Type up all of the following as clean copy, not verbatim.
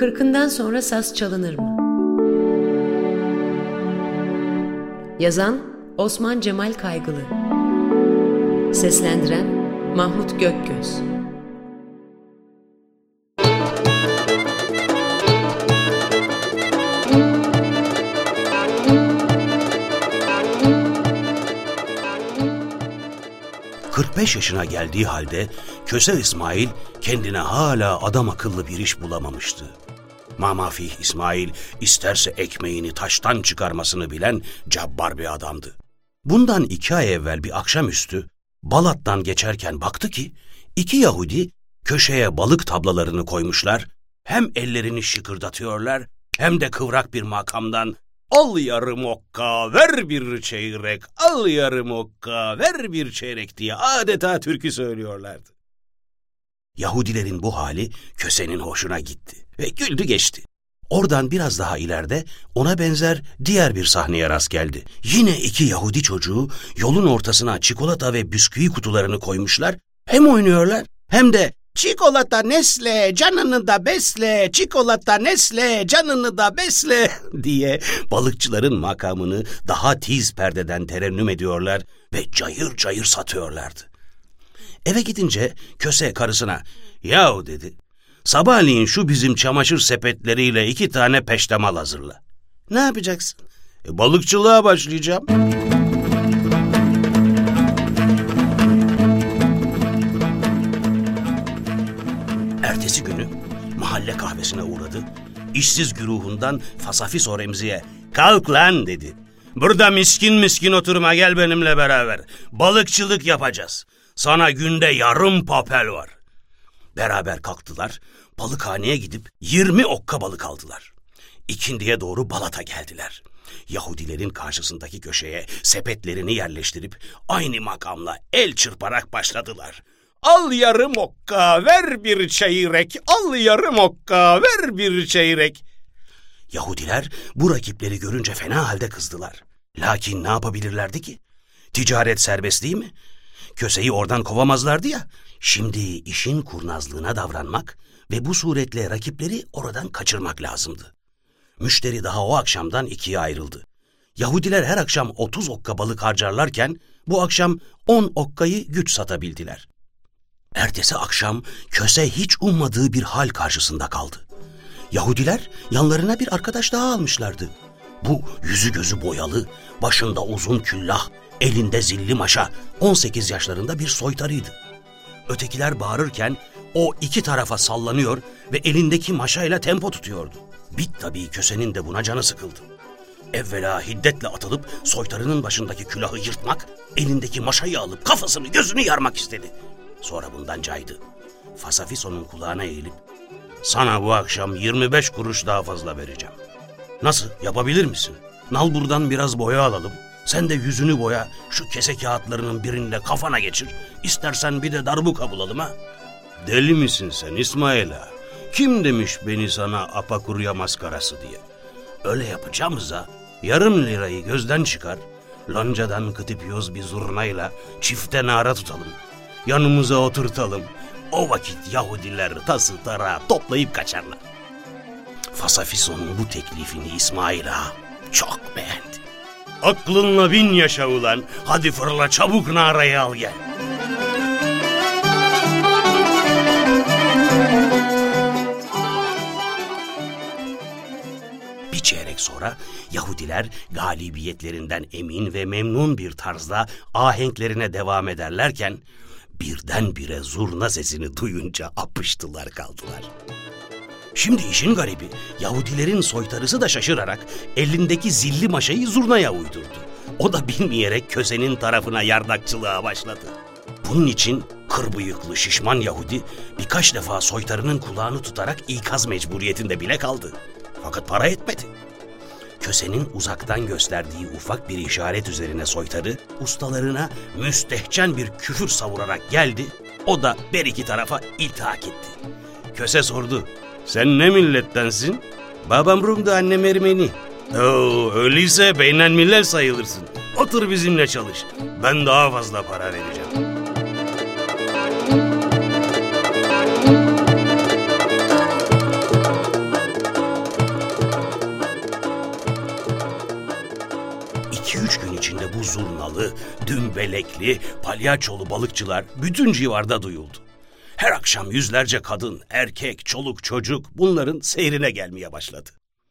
40'ından sonra saz çalınır mı? Yazan Osman Cemal Kaygılı. Seslendiren Mahmut Gökgöz. ...45 yaşına geldiği halde Köse İsmail kendine hala adam akıllı bir iş bulamamıştı. Mamafih İsmail isterse ekmeğini taştan çıkarmasını bilen cabbar bir adamdı. Bundan 2 ay evvel bir akşamüstü Balat'tan geçerken baktı ki 2 Yahudi köşeye balık tablalarını koymuşlar, hem ellerini şıkırdatıyorlar hem de kıvrak bir makamdan "Al yarım okka, ver bir çeyrek, al yarım okka, ver bir çeyrek" diye adeta türkü söylüyorlardı. Yahudilerin bu hali Köse'nin hoşuna gitti ve güldü geçti. Oradan biraz daha ileride ona benzer diğer bir sahneye rast geldi. Yine 2 Yahudi çocuğu yolun ortasına çikolata ve bisküvi kutularını koymuşlar, hem oynuyorlar hem de "Çikolata Nesle, canını da besle, çikolata Nesle, canını da besle" diye balıkçıların makamını daha tiz perdeden terennüm ediyorlar ve cayır cayır satıyorlardı. Eve gidince Köse karısına "Yahu" dedi, "sabahleyin şu bizim çamaşır sepetleriyle 2 tane peştemal hazırla." "Ne yapacaksın?" "Balıkçılığa başlayacağım." Ertesi günü mahalle kahvesine uğradı. İşsiz güruhundan Fasafiso Remzi'ye "Kalk lan" dedi. "Burada miskin miskin oturma, gel benimle beraber. Balıkçılık yapacağız. Sana günde yarım papel var." Beraber kalktılar, balıkhaneye gidip 20 okka balık aldılar. İkindiye doğru Balat'a geldiler. Yahudilerin karşısındaki köşeye sepetlerini yerleştirip aynı makamla el çırparak başladılar. "Al yarım okka, ver bir çeyrek, al yarım okka, ver bir çeyrek." Yahudiler bu rakipleri görünce fena halde kızdılar. Lakin ne yapabilirlerdi ki? Ticaret serbest değil mi? Köseyi oradan kovamazlardı ya. Şimdi işin kurnazlığına davranmak ve bu suretle rakipleri oradan kaçırmak lazımdı. Müşteri daha o akşamdan 2'ye ayrıldı. Yahudiler her akşam 30 okka balık harcarlarken bu akşam 10 okkayı güç satabildiler. Ertesi akşam Köse hiç ummadığı bir hal karşısında kaldı. Yahudiler yanlarına bir arkadaş daha almışlardı. Bu yüzü gözü boyalı, başında uzun küllah, elinde zilli maşa, 18 yaşlarında bir soytarıydı. Ötekiler bağırırken o 2 tarafa sallanıyor ve elindeki maşayla tempo tutuyordu. Tabii Köse'nin de buna canı sıkıldı. Evvela hiddetle atılıp soytarının başındaki külahı yırtmak, elindeki maşayı alıp kafasını gözünü yarmak istedi. Sonra bundan caydı. Fasafiso'nun kulağına eğilip "Sana bu akşam 25 kuruş daha fazla vereceğim. Nasıl, yapabilir misin? Nalbur'dan biraz boya alalım. Sen de yüzünü boya, şu kese kağıtlarının birinde kafana geçir. İstersen bir de darbuka bulalım ha." "Deli misin sen İsmail'a? Kim demiş beni sana apakurya maskarası diye? Öyle yapacağımıza yarım lirayı gözden çıkar, loncadan kıtıpyoz bir zurnayla çifte nara tutalım. Yanımıza oturtalım. O vakit Yahudiler tası tarağı toplayıp kaçarlar." Fasafiso'nun bu teklifini İsmail Ağa çok beğendi. "Aklınla 1000 yaşa ulan, hadi fırla çabuk narayı al gel." Bir çeyrek sonra Yahudiler galibiyetlerinden emin ve memnun bir tarzda ahenklerine devam ederlerken birdenbire zurna sesini duyunca apıştılar kaldılar. Şimdi işin garibi, Yahudilerin soytarısı da şaşırarak elindeki zilli maşayı zurnaya uydurdu. O da bilmeyerek Köse'nin tarafına yardakçılığa başladı. Bunun için kır bıyıklı şişman Yahudi birkaç defa soytarının kulağını tutarak ikaz mecburiyetinde bile kaldı. Fakat para etmedi. Köse'nin uzaktan gösterdiği ufak bir işaret üzerine soytarı ustalarına müstehcen bir küfür savurarak geldi. O da bir iki tarafa iltihak etti. Köse sordu. "Sen ne millettensin?" "Babam Rum'da, annem Ermeni." "Öyleyse beynen millet sayılırsın. Otur bizimle çalış. Ben daha fazla para vereceğim." sakallı, dümbelekli, palyaçolu balıkçılar bütün civarda duyuldu. Her akşam yüzlerce kadın, erkek, çoluk, çocuk bunların seyrine gelmeye başladı.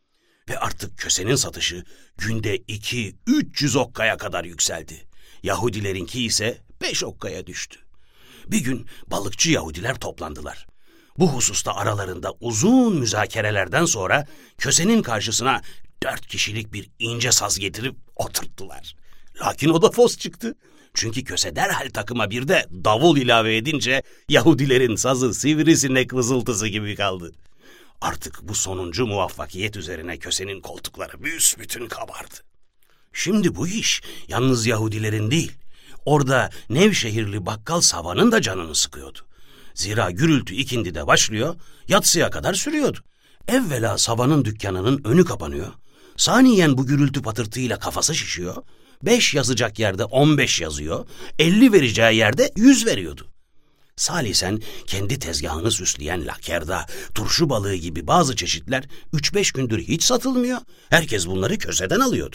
Ve artık kösenin satışı günde 200-300 okkaya kadar yükseldi. Yahudilerinki ise 5 okkaya düştü. Bir gün balıkçı Yahudiler toplandılar. Bu hususta aralarında uzun müzakerelerden sonra kösenin karşısına 4 kişilik bir ince saz getirip oturttular. Lakin o da fos çıktı. Çünkü köse derhal takıma bir de davul ilave edince Yahudilerin sazı sivrisinek vızıltısı gibi kaldı. Artık bu sonuncu muvaffakiyet üzerine kösenin koltukları büsbütün kabardı. Şimdi bu iş yalnız Yahudilerin değil, orada Nevşehirli bakkal Sava'nın da canını sıkıyordu. Zira gürültü ikindide başlıyor, yatsıya kadar sürüyordu. Evvela Sava'nın dükkanının önü kapanıyor. Saniyen bu gürültü patırtıyla kafası şişiyor. 5 yazacak yerde 15 yazıyor, 50 vereceği yerde 100 veriyordu. Salisen kendi tezgahını süsleyen lakerda, turşu balığı gibi bazı çeşitler 3-5 gündür hiç satılmıyor. Herkes bunları köseden alıyordu.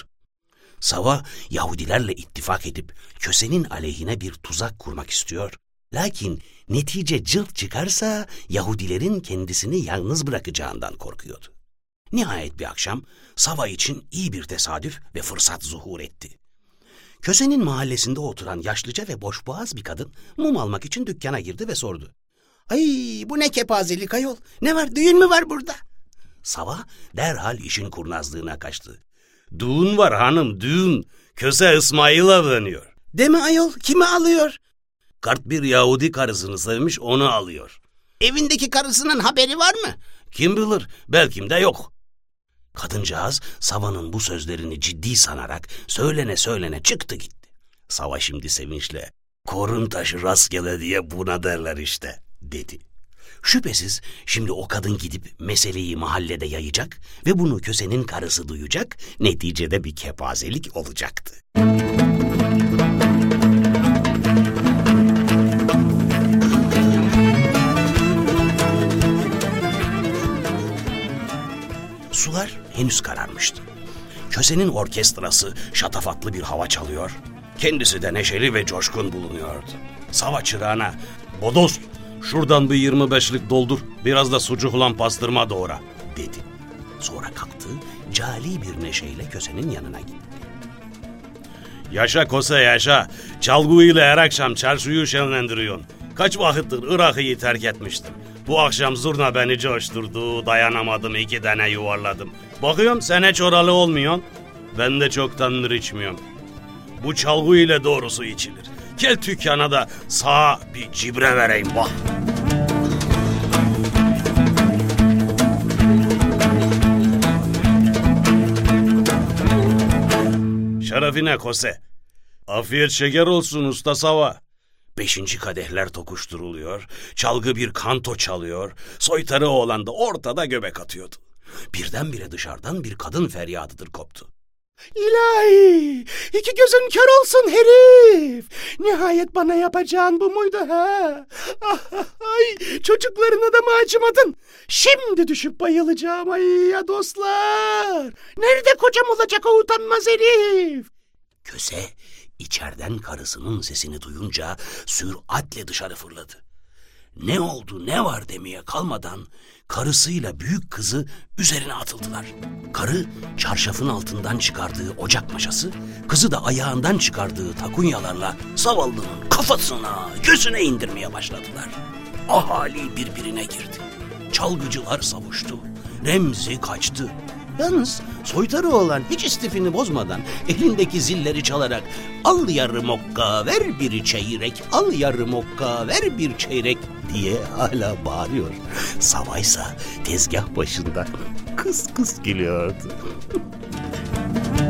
Sava Yahudilerle ittifak edip kösenin aleyhine bir tuzak kurmak istiyor. Lakin netice cılk çıkarsa Yahudilerin kendisini yalnız bırakacağından korkuyordu. Nihayet bir akşam Sava için iyi bir tesadüf ve fırsat zuhur etti. Kösenin mahallesinde oturan yaşlıca ve boşboğaz bir kadın mum almak için dükkana girdi ve sordu. "Ay, bu ne kepazelik ayol? Ne var, düğün mü var burada?" Sava derhal işin kurnazlığına kaçtı. "Düğün var hanım, düğün. Köse İsmail avlanıyor." "Deme ayol, kimi alıyor?" "Kart bir Yahudi karısını sevmiş, onu alıyor." "Evindeki karısının haberi var mı?" "Kim bilir, belki de yok." Kadıncağız Sava'nın bu sözlerini ciddi sanarak söylene çıktı gitti. Sava şimdi sevinçle "Korun taşı rastgele diye buna derler işte" dedi. Şüphesiz şimdi o kadın gidip meseleyi mahallede yayacak ve bunu kösenin karısı duyacak, neticede bir kepazelik olacaktı. Sular henüz kararmıştı. Kösenin orkestrası şatafatlı bir hava çalıyor. Kendisi de neşeli ve coşkun bulunuyordu. Sava çırağına "Bodost, şuradan bir 25'lik doldur, biraz da sucukla pastırma doğra" dedi. Sonra kalktı, cali bir neşeyle kösenin yanına gitti. "Yaşa Kose yaşa, çalgıyla her akşam çarşıyı şenlendiriyorsun. Kaç vakittir Irak'ı terk etmiştim. Bu akşam zurna beni coşturdu, dayanamadım, 2 tane yuvarladım. Bakıyorum sen hiç oralı olmuyorsun, ben de çoktandır içmiyorum. Bu çalgı ile doğrusu içilir. Gel dükkana da sağa bir cibre vereyim bak." "Şerefine Kose. Afiyet şeker olsun usta Sava." 5. kadehler tokuşturuluyor, çalgı bir kanto çalıyor, soytarı oğlan da ortada göbek atıyordu. Birdenbire dışarıdan bir kadın feryadıdır koptu. "İlahi, 2 gözün kör olsun herif! Nihayet bana yapacağın bu muydu ha? Ay, çocuklarına da mı acımadın? Şimdi düşüp bayılacağım ay ya dostlar! Nerede kocam olacak o utanmaz herif?" Köse içeriden karısının sesini duyunca süratle dışarı fırladı. Ne oldu ne var demeye kalmadan karısıyla büyük kızı üzerine atıldılar. Karı çarşafın altından çıkardığı ocak maşası, kızı da ayağından çıkardığı takunyalarla zavallının kafasına, gözüne indirmeye başladılar. Ahali birbirine girdi. Çalgıcılar savuştu. Remzi kaçtı. Yalnız soytarı olan hiç istifini bozmadan elindeki zilleri çalarak "Al yarım okka ver bir çeyrek, al yarım okka ver bir çeyrek" diye hala bağırıyor. Savaysa tezgah başında kıs kıs gülüyordu.